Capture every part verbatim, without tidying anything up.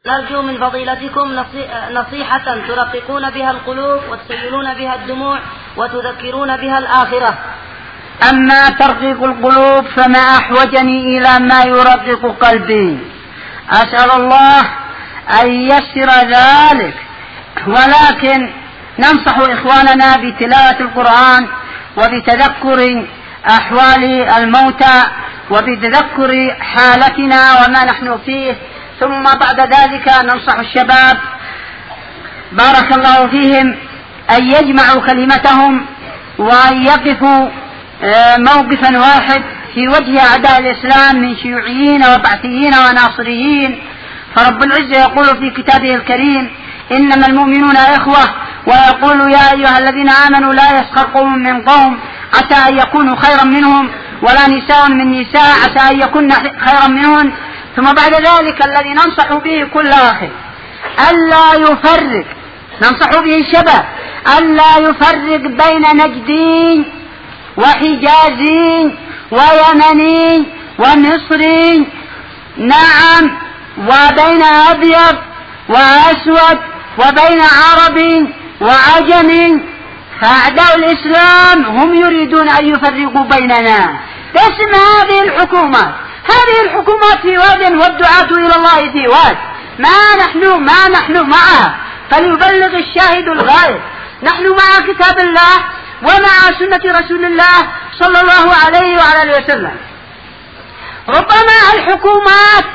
نرجو من فضيلتكم نصيحة ترققون بها القلوب وتسيلون بها الدموع وتذكرون بها الآخرة. أما ترقيق القلوب فما أحوجني إلى ما يرقق قلبي، أسأل الله أن ييسر ذلك، ولكن ننصح إخواننا بتلاوة القرآن وبتذكر أحوال الموتى وبتذكر حالتنا وما نحن فيه، ثم بعد ذلك ننصح الشباب بارك الله فيهم أن يجمعوا كلمتهم وأن يقفوا موقفا واحد في وجه أعداء الإسلام من شيوعيين وبعثيين وناصريين. فرب العزة يقول في كتابه الكريم: إنما المؤمنون إخوة، ويقول: يا أيها الذين آمنوا لا يسخر قوم من قوم عسى أن يكونوا خيرا منهم ولا نساء من نساء عسى أن يكون خيرا منهن. ثم بعد ذلك الذي ننصح به كل أخ ألا يفرق، ننصح به الشباب ألا يفرق بين نجدي وحجازي ويمني ومصري، نعم، وبين أبيض وأسود وبين عربي وعجمي. فأعداء الإسلام هم يريدون أن يفرقوا بيننا باسم هذه الحكومات. هذه الحكومات في واد والدعاة إلى الله في واد، ما نحن ما نحن معها، فليبلغ الشاهد الغائب. نحن مع كتاب الله ومع سنة رسول الله صلى الله عليه وعلى آله وسلم. ربما الحكومات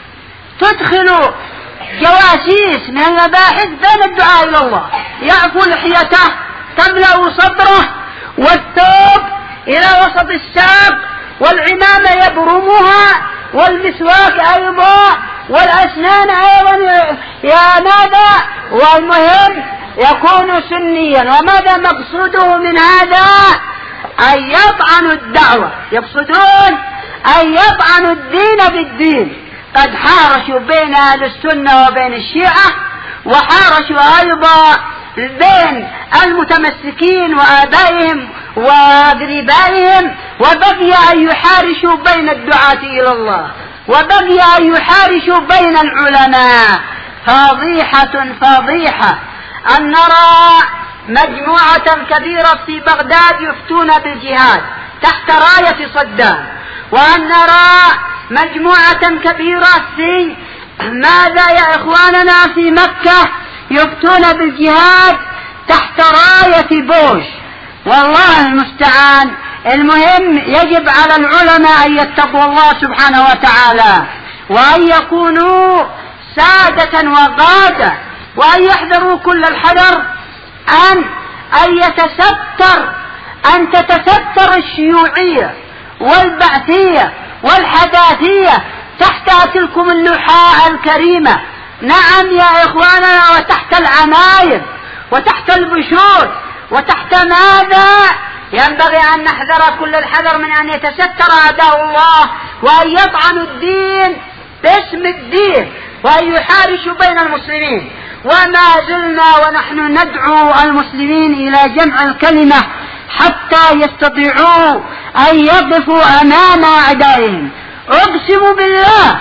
تدخل جواسيس من المباحث بين الدعاء إلى الله، يعفو لحيته تملأ صدره والثوب إلى وسط الساق والعمامة يبرمها والمسواك أيضا والأسنان أيضا يا ماذا، والمهم يكون سنيا. وماذا مقصوده من هذا؟ أن يطعنوا الدعوة، يقصدون أن يطعنوا الدين بالدين. قد حارشوا بين أهل السنة وبين الشيعة، وحارشوا أيضا بين المتمسكين وآبائهم وأقربائهم، وبقي أن يحارشوا بين الدعاة إلى الله، وبقي أن يحارشوا بين العلماء. فضيحة فضيحة أن نرى مجموعة كبيرة في بغداد يفتون بالجهاد تحت راية صدام، وأن نرى مجموعة كبيرة في ماذا يا إخواننا في مكة يفتون بالجهاد تحت راية بوش. والله المستعان. المهم يجب على العلماء أن يتقوا الله سبحانه وتعالى، وأن يكونوا سادة وقادة، وأن يحذروا كل الحذر أن أن يتستر أن تتستر الشيوعية والبعثية والحداثية تحت تلكم اللحاء الكريمة. نعم يا إخواننا، وتحت العماير وتحت البشور وتحت ماذا؟ ينبغي أن نحذر كل الحذر من أن يتستر أعداء الله وأن يطعنوا الدين باسم الدين وأن يحارشوا بين المسلمين. وما زلنا ونحن ندعو المسلمين إلى جمع الكلمة حتى يستطيعوا أن يقفوا أمام أعدائهم. أقسم بالله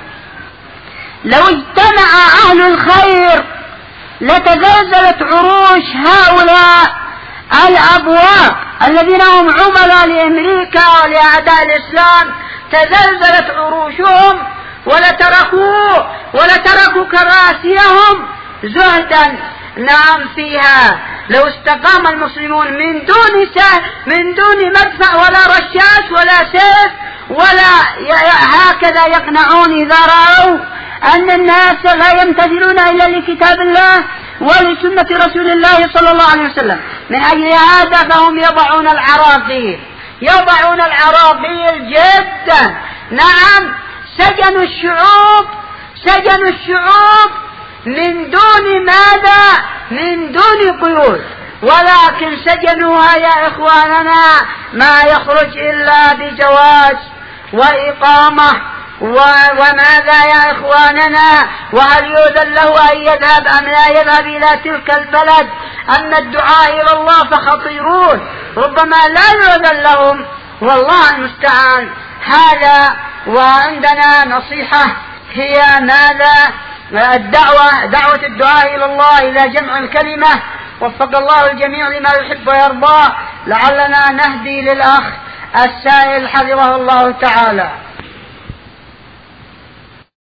لو اجتمع أهل الخير لتزلزلت عروش هؤلاء الأبواق الذين هم عملاء لأمريكا ولأعداء الإسلام، تزلزلت عروشهم ولتركوا ولتركوا كراسيهم زهدا نعم فيها. لو استقام المسلمون من دون سه من دون مدفع ولا رشاش ولا سيف ولا هكذا يقنعون إذا رأوا أن الناس لا يمتثلون إلا لكتاب الله ولسنة رسول الله صلى الله عليه وسلم. من أجل هذا فهم يضعون العراقيل يضعون العراقيل جدا. نعم، سجنوا الشعوب سجنوا الشعوب من دون ماذا؟ من دون قيود، ولكن سجنوها يا إخواننا ما يخرج إلا بجواز وإقامة وماذا يا إخواننا؟ وهل يؤذن له أن يذهب أم لا يذهب إلى تلك البلد؟ أما الدعاء إلى الله فخطيرون، ربما لا يؤذن لهم، والله المستعان. هذا. وعندنا نصيحة هي ماذا؟ الدعوة دعوة الدعاء إلى الله إلى جمع الكلمة. وفق الله الجميع لما يحب ويرضى. لعلنا نهدي للأخ السائل حفظه الله تعالى.